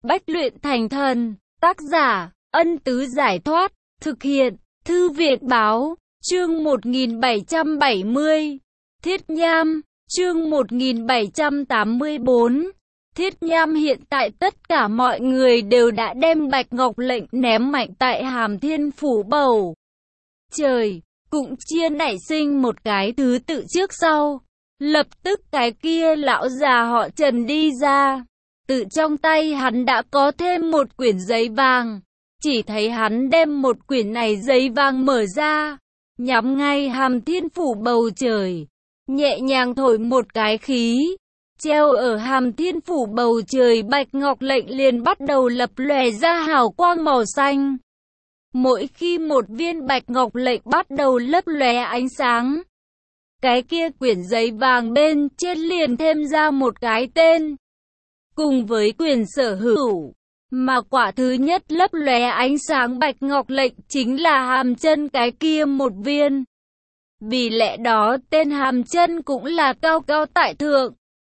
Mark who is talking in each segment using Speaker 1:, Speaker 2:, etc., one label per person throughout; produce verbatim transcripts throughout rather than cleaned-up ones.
Speaker 1: Bách luyện thành thần, tác giả, Ân Tứ Giải Thoát, thực hiện, Thư viện Báo, chương một nghìn bảy trăm bảy mươi, Thiết Nham, chương một nghìn bảy trăm tám mươi tư, Thiết Nham. Hiện tại tất cả mọi người đều đã đem Bạch Ngọc lệnh ném mạnh tại Hàm Thiên Phủ bầu trời, cũng chia nảy sinh một cái thứ tự trước sau. Lập tức cái kia lão già họ Trần đi ra, tự trong tay hắn đã có thêm một quyển giấy vàng. Chỉ thấy hắn đem một quyển này giấy vàng mở ra, nhắm ngay Hàm Thiên Phủ bầu trời, nhẹ nhàng thổi một cái khí. Treo ở Hàm Thiên Phủ bầu trời Bạch Ngọc lệnh liền bắt đầu lập lòe ra hào quang màu xanh. Mỗi khi một viên Bạch Ngọc lệnh bắt đầu lấp lóe ánh sáng, cái kia quyển giấy vàng bên trên liền thêm ra một cái tên, cùng với quyền sở hữu. Mà quả thứ nhất lấp lóe ánh sáng Bạch Ngọc lệnh chính là hàm chân cái kia một viên. Vì lẽ đó tên hàm chân cũng là cao cao tại thượng,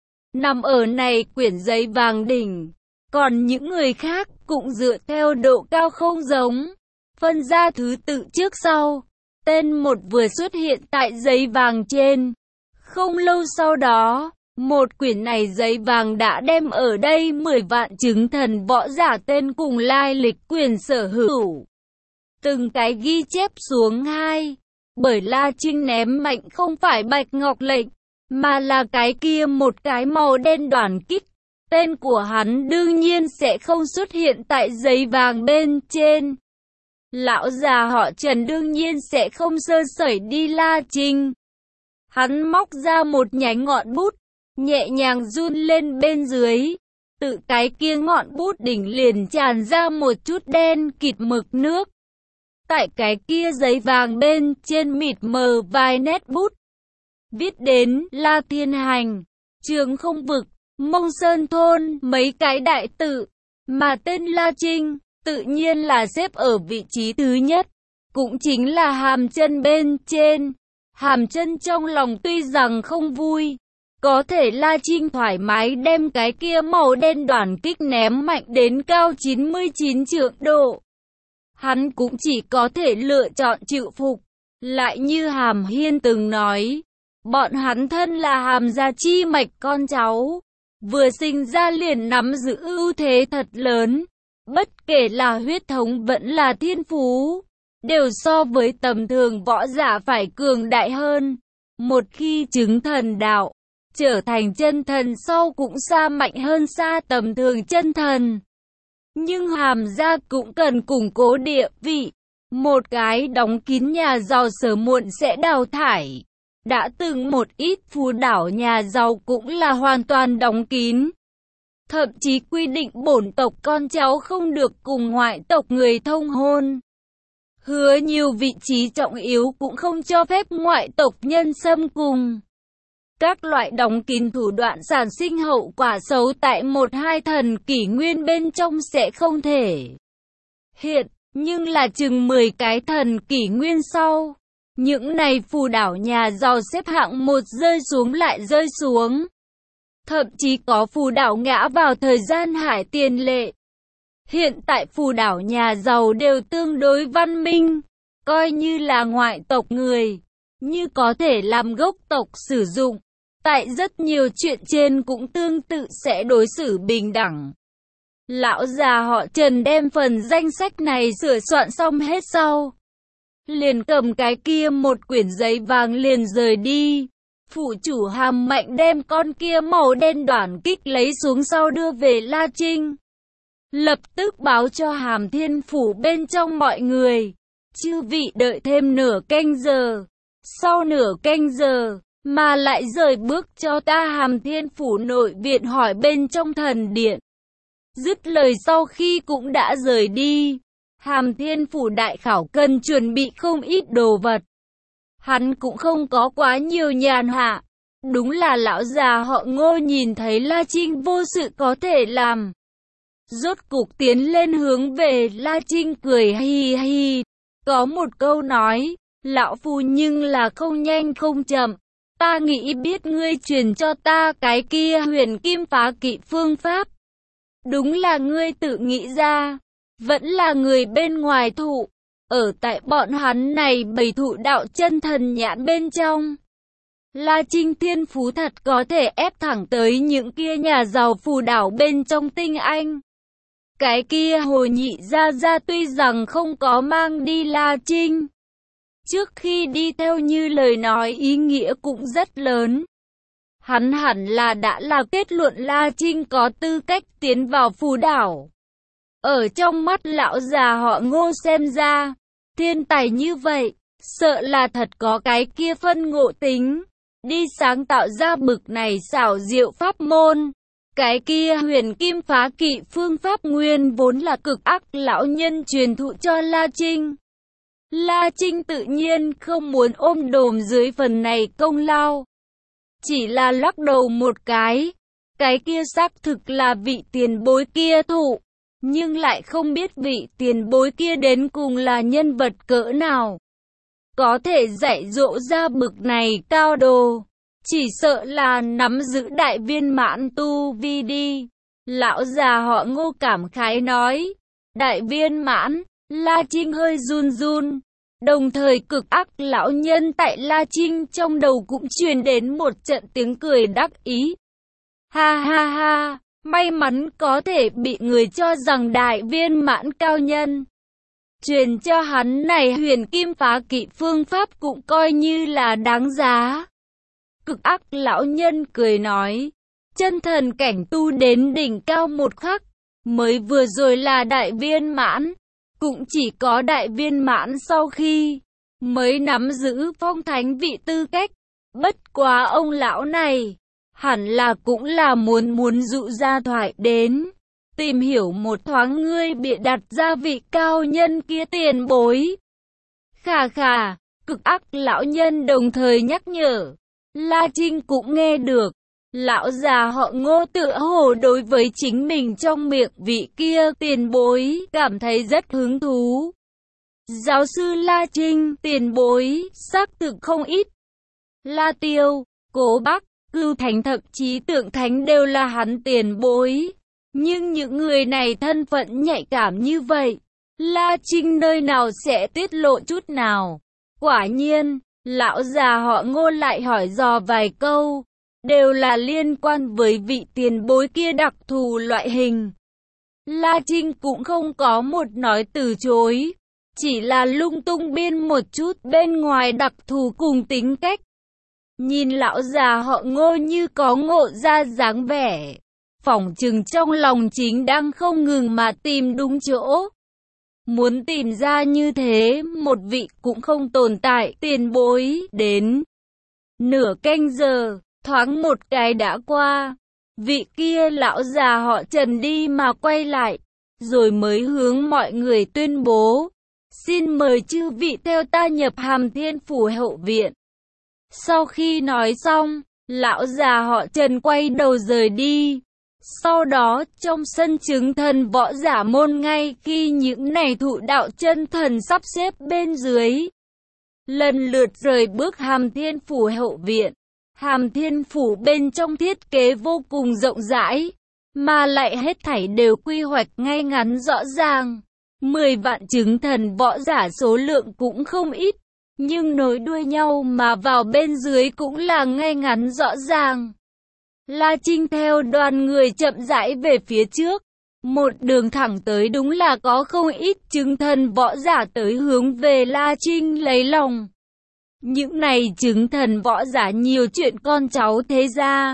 Speaker 1: nằm ở này quyển giấy vàng đỉnh. Còn những người khác cũng dựa theo độ cao không giống, phân ra thứ tự trước sau. Tên một vừa xuất hiện tại giấy vàng trên. Không lâu sau đó, một quyển này giấy vàng đã đem ở đây mười vạn chứng thần võ giả tên cùng lai lịch quyền sở hữu. Từng cái ghi chép xuống hai. Bởi La Trinh ném mạnh không phải Bạch Ngọc lệnh, mà là cái kia một cái màu đen đoàn kích. Tên của hắn đương nhiên sẽ không xuất hiện tại giấy vàng bên trên. Lão già họ Trần đương nhiên sẽ không sơ sẩy đi La Trinh. Hắn móc ra một nhánh ngọn bút, nhẹ nhàng run lên bên dưới. Tự cái kia ngọn bút đỉnh liền tràn ra một chút đen kịt mực nước. Tại cái kia giấy vàng bên trên mịt mờ vài nét bút, viết đến La Thiên Hành, Trường Không Vực, Mông Sơn Thôn mấy cái đại tự. Mà tên La Trinh tự nhiên là xếp ở vị trí thứ nhất, cũng chính là hàm chân bên trên. Hàm chân trong lòng tuy rằng không vui, có thể La Trinh thoải mái đem cái kia màu đen đoàn kích ném mạnh đến cao chín mươi chín trượng độ. Hắn cũng chỉ có thể lựa chọn chịu phục. Lại như Hàm Hiên từng nói, bọn hắn thân là Hàm gia chi mạch con cháu, vừa sinh ra liền nắm giữ ưu thế thật lớn. Bất kể là huyết thống vẫn là thiên phú, đều so với tầm thường võ giả phải cường đại hơn. Một khi chứng thần đạo, trở thành chân thần sau cũng xa mạnh hơn xa tầm thường chân thần. Nhưng Hàm gia cũng cần củng cố địa vị. Một cái đóng kín nhà giàu sớm muộn sẽ đào thải. Đã từng một ít phú đảo nhà giàu cũng là hoàn toàn đóng kín. Thậm chí quy định bổn tộc con cháu không được cùng ngoại tộc người thông hôn. Hứa nhiều vị trí trọng yếu cũng không cho phép ngoại tộc nhân xâm cùng. Các loại đóng kín thủ đoạn sản sinh hậu quả xấu tại một hai thần kỷ nguyên bên trong sẽ không thể hiện, nhưng là chừng mười cái thần kỷ nguyên sau, những này phù đảo nhà giàu xếp hạng một rơi xuống lại rơi xuống. Thậm chí có phù đảo ngã vào thời gian hải tiền lệ. Hiện tại phù đảo nhà giàu đều tương đối văn minh, coi như là ngoại tộc người, như có thể làm gốc tộc sử dụng. Tại rất nhiều chuyện trên cũng tương tự sẽ đối xử bình đẳng. Lão già họ Trần đem phần danh sách này sửa soạn xong hết sau, liền cầm cái kia một quyển giấy vàng liền rời đi. Phủ chủ Hàm Mạnh đem con kia màu đen đoàn kích lấy xuống sau đưa về La Trinh. Lập tức báo cho Hàm Thiên Phủ bên trong mọi người. Chư vị đợi thêm nửa canh giờ. Sau nửa canh giờ, mà lại rời bước cho ta Hàm Thiên Phủ nội viện hỏi bên trong thần điện. Dứt lời sau khi cũng đã rời đi. Hàm Thiên Phủ đại khảo cần chuẩn bị không ít đồ vật. Hắn cũng không có quá nhiều nhàn hạ. Đúng là lão già họ Ngô nhìn thấy La Trinh vô sự có thể làm. Rốt cục tiến lên hướng về La Trinh cười hi hi. Có một câu nói, lão phu nhưng là không nhanh không chậm. Ta nghĩ biết ngươi truyền cho ta cái kia huyền kim phá kỵ phương pháp. Đúng là ngươi tự nghĩ ra, vẫn là người bên ngoài thụ, ở tại bọn hắn này bầy thụ đạo chân thần nhãn bên trong. La Trinh thiên phú thật có thể ép thẳng tới những kia nhà giàu phù đảo bên trong tinh anh. Cái kia Hồ Nhị Gia Gia tuy rằng không có mang đi La Trinh, trước khi đi theo như lời nói ý nghĩa cũng rất lớn. Hắn hẳn là đã là kết luận La Trinh có tư cách tiến vào phù đảo. Ở trong mắt lão già họ Ngô xem ra, thiên tài như vậy, sợ là thật có cái kia phân ngộ tính, đi sáng tạo ra bực này xảo diệu pháp môn. Cái kia huyền kim phá kỵ phương pháp nguyên vốn là cực ác lão nhân truyền thụ cho La Trinh. La Trinh tự nhiên không muốn ôm đồm dưới phần này công lao, chỉ là lắc đầu một cái. Cái kia xác thực là vị tiền bối kia thụ, nhưng lại không biết vị tiền bối kia đến cùng là nhân vật cỡ nào, có thể dạy dỗ ra bực này cao đồ. Chỉ sợ là nắm giữ đại viên mãn tu vi đi. Lão già họ Ngô cảm khái nói. Đại viên mãn, La Trinh hơi run run. Đồng thời cực ác lão nhân tại La Trinh trong đầu cũng truyền đến một trận tiếng cười đắc ý. Ha ha ha, may mắn có thể bị người cho rằng đại viên mãn cao nhân. Truyền cho hắn này huyền kim phá kỵ phương pháp cũng coi như là đáng giá. Cực ác lão nhân cười nói, chân thần cảnh tu đến đỉnh cao một khắc, mới vừa rồi là đại viên mãn, cũng chỉ có đại viên mãn sau khi mới nắm giữ phong thánh vị tư cách. Bất quá ông lão này, hẳn là cũng là muốn muốn dụ ra thoại đến, tìm hiểu một thoáng ngươi bịa đặt ra vị cao nhân kia tiền bối. Khà khà, cực ác lão nhân đồng thời nhắc nhở. La Trinh cũng nghe được, lão già họ Ngô tựa hồ đối với chính mình trong miệng vị kia tiền bối cảm thấy rất hứng thú. Giáo sư La Trinh tiền bối xác thực không ít. La Tiêu, Cố Bắc, Cưu Thánh thậm chí Tượng Thánh đều là hắn tiền bối. Nhưng những người này thân phận nhạy cảm như vậy, La Trinh nơi nào sẽ tiết lộ chút nào. Quả nhiên, lão già họ Ngô lại hỏi dò vài câu, đều là liên quan với vị tiền bối kia đặc thù loại hình. La Trinh cũng không có một nói từ chối, chỉ là lung tung biên một chút bên ngoài đặc thù cùng tính cách. Nhìn lão già họ Ngô như có ngộ ra dáng vẻ, phỏng chừng trong lòng chính đang không ngừng mà tìm đúng chỗ. Muốn tìm ra như thế một vị cũng không tồn tại tiền bối. Đến nửa canh giờ, thoáng một cái đã qua, vị kia lão già họ Trần đi mà quay lại, rồi mới hướng mọi người tuyên bố, xin mời chư vị theo ta nhập Hàm Thiên Phủ hậu viện. Sau khi nói xong, lão già họ Trần quay đầu rời đi. Sau đó, trong sân chứng thần võ giả môn ngay khi những này thụ đạo chân thần sắp xếp bên dưới, lần lượt rời bước Hàm Thiên Phủ hậu viện. Hàm Thiên Phủ bên trong thiết kế vô cùng rộng rãi, mà lại hết thảy đều quy hoạch ngay ngắn rõ ràng. Mười vạn chứng thần võ giả số lượng cũng không ít, nhưng nối đuôi nhau mà vào bên dưới cũng là ngay ngắn rõ ràng. La Trinh theo đoàn người chậm rãi về phía trước, một đường thẳng tới đúng là có không ít chứng thần võ giả tới hướng về La Trinh lấy lòng. Những này chứng thần võ giả nhiều chuyện con cháu thế gia,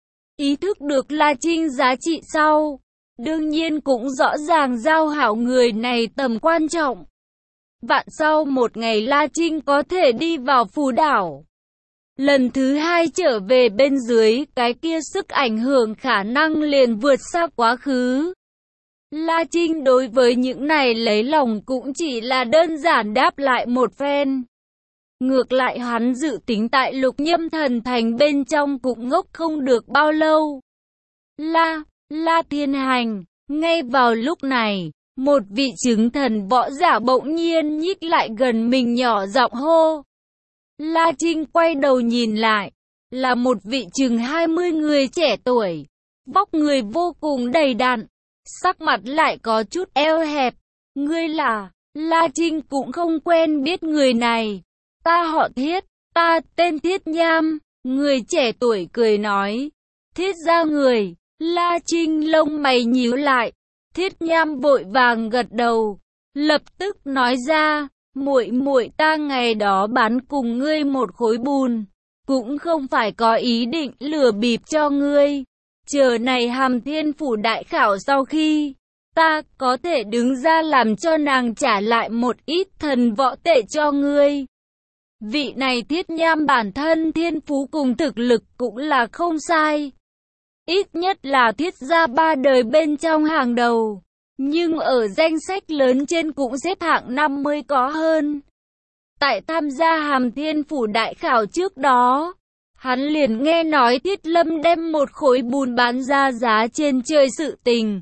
Speaker 1: ý thức được La Trinh giá trị sau, đương nhiên cũng rõ ràng giao hảo người này tầm quan trọng. Vạn sau một ngày La Trinh có thể đi vào phù đảo, lần thứ hai trở về bên dưới, cái kia sức ảnh hưởng khả năng liền vượt xa quá khứ. La Trinh đối với những này lấy lòng cũng chỉ là đơn giản đáp lại một phen. Ngược lại hắn dự tính tại Lục Nhâm Thần Thành bên trong cũng ngốc không được bao lâu. La, La Thiên Hành, ngay vào lúc này, một vị chứng thần võ giả bỗng nhiên nhích lại gần mình nhỏ giọng hô. La Trinh quay đầu nhìn lại, là một vị chừng hai mươi người trẻ tuổi, vóc người vô cùng đầy đặn, sắc mặt lại có chút eo hẹp. Ngươi là? La Trinh cũng không quen biết người này. Ta họ Thiết, ta tên Thiết Nham. Người trẻ tuổi cười nói. Thiết gia người. La Trinh lông mày nhíu lại. Thiết Nham vội vàng gật đầu, lập tức nói ra, muội muội ta ngày đó bán cùng ngươi một khối bùn, cũng không phải có ý định lừa bịp cho ngươi. Chờ này Hàm Thiên Phủ đại khảo sau khi, ta có thể đứng ra làm cho nàng trả lại một ít thần võ tệ cho ngươi. Vị này Thiết Nham bản thân thiên phú cùng thực lực cũng là không sai. Ít nhất là Thiết gia ba đời bên trong hàng đầu, nhưng ở danh sách lớn trên cũng xếp hạng năm mươi có hơn. Tại tham gia Hàm Thiên Phủ đại khảo trước đó, hắn liền nghe nói Thiết Lâm đem một khối bùn bán ra giá trên trời sự tình.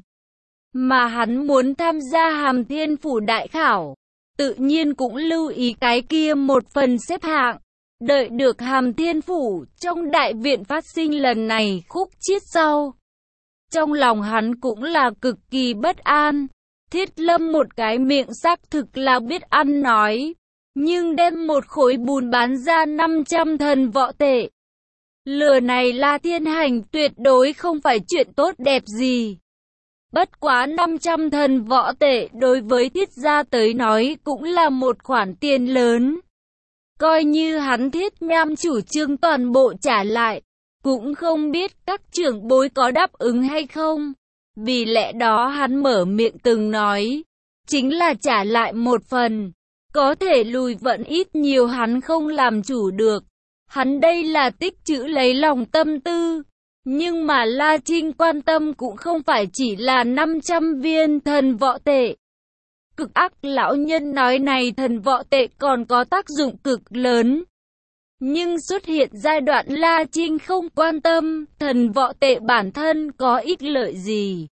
Speaker 1: Mà hắn muốn tham gia Hàm Thiên Phủ đại khảo, tự nhiên cũng lưu ý cái kia một phần xếp hạng. Đợi được Hàm Thiên Phủ trong đại viện phát sinh lần này khúc chiết sau, trong lòng hắn cũng là cực kỳ bất an. Thiết Lâm một cái miệng xác thực là biết ăn nói, nhưng đem một khối bùn bán ra năm trăm thần võ tệ. Lừa này La Thiên Hành tuyệt đối không phải chuyện tốt đẹp gì. Bất quá năm trăm thần võ tệ đối với Thiết gia tới nói cũng là một khoản tiền lớn. Coi như hắn Thiết Nham chủ trương toàn bộ trả lại, cũng không biết các trưởng bối có đáp ứng hay không. Vì lẽ đó hắn mở miệng từng nói, chính là trả lại một phần, có thể lùi vận ít nhiều hắn không làm chủ được. Hắn đây là tích trữ lấy lòng tâm tư. Nhưng mà La Trinh quan tâm cũng không phải chỉ là năm trăm viên thần võ tệ. Cực ác lão nhân nói này thần võ tệ còn có tác dụng cực lớn. Nhưng xuất hiện giai đoạn La Trinh không quan tâm, thần võ tệ bản thân có ích lợi gì.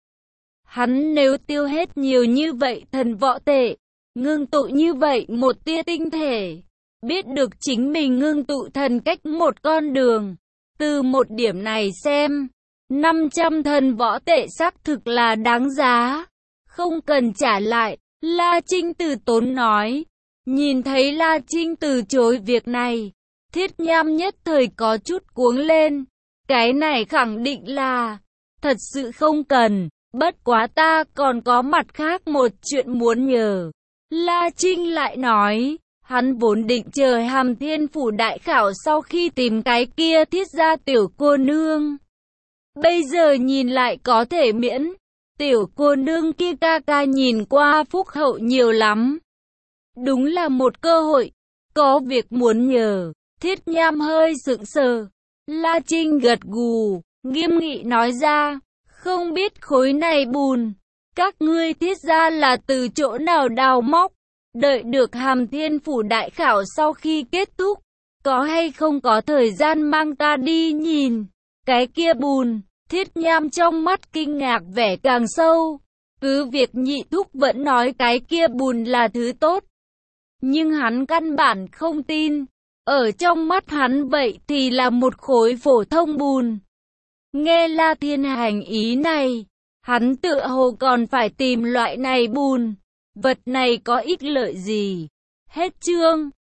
Speaker 1: Hắn nếu tiêu hết nhiều như vậy thần võ tệ, ngưng tụ như vậy một tia tinh thể, biết được chính mình ngưng tụ thần cách một con đường. Từ một điểm này xem, năm trăm thần võ tệ xác thực là đáng giá, không cần trả lại. La Trinh từ tốn nói. Nhìn thấy La Trinh từ chối việc này, Thiết Nham nhất thời có chút cuống lên. Cái này khẳng định là thật sự không cần, bất quá ta còn có mặt khác một chuyện muốn nhờ. La Trinh lại nói, hắn vốn định chờ Hàm Thiên Phủ đại khảo sau khi tìm cái kia Thiết gia tiểu cô nương. Bây giờ nhìn lại có thể miễn. Tiểu cô nương kia ca ca nhìn qua phúc hậu nhiều lắm. Đúng là một cơ hội, có việc muốn nhờ. Thiết Nham hơi sững sờ. La Trinh gật gù, nghiêm nghị nói ra, không biết khối này bùn, các ngươi Thiết gia là từ chỗ nào đào móc. Đợi được Hàm Thiên Phủ đại khảo sau khi kết thúc, có hay không có thời gian mang ta đi nhìn cái kia bùn. Thiết Nham trong mắt kinh ngạc vẻ càng sâu. Cứ việc nhị thúc vẫn nói cái kia bùn là thứ tốt, nhưng hắn căn bản không tin. Ở trong mắt hắn vậy thì là một khối phổ thông bùn. Nghe La Thiên Hành ý này, hắn tựa hồ còn phải tìm loại này bùn. Vật này có ích lợi gì? Hết chương.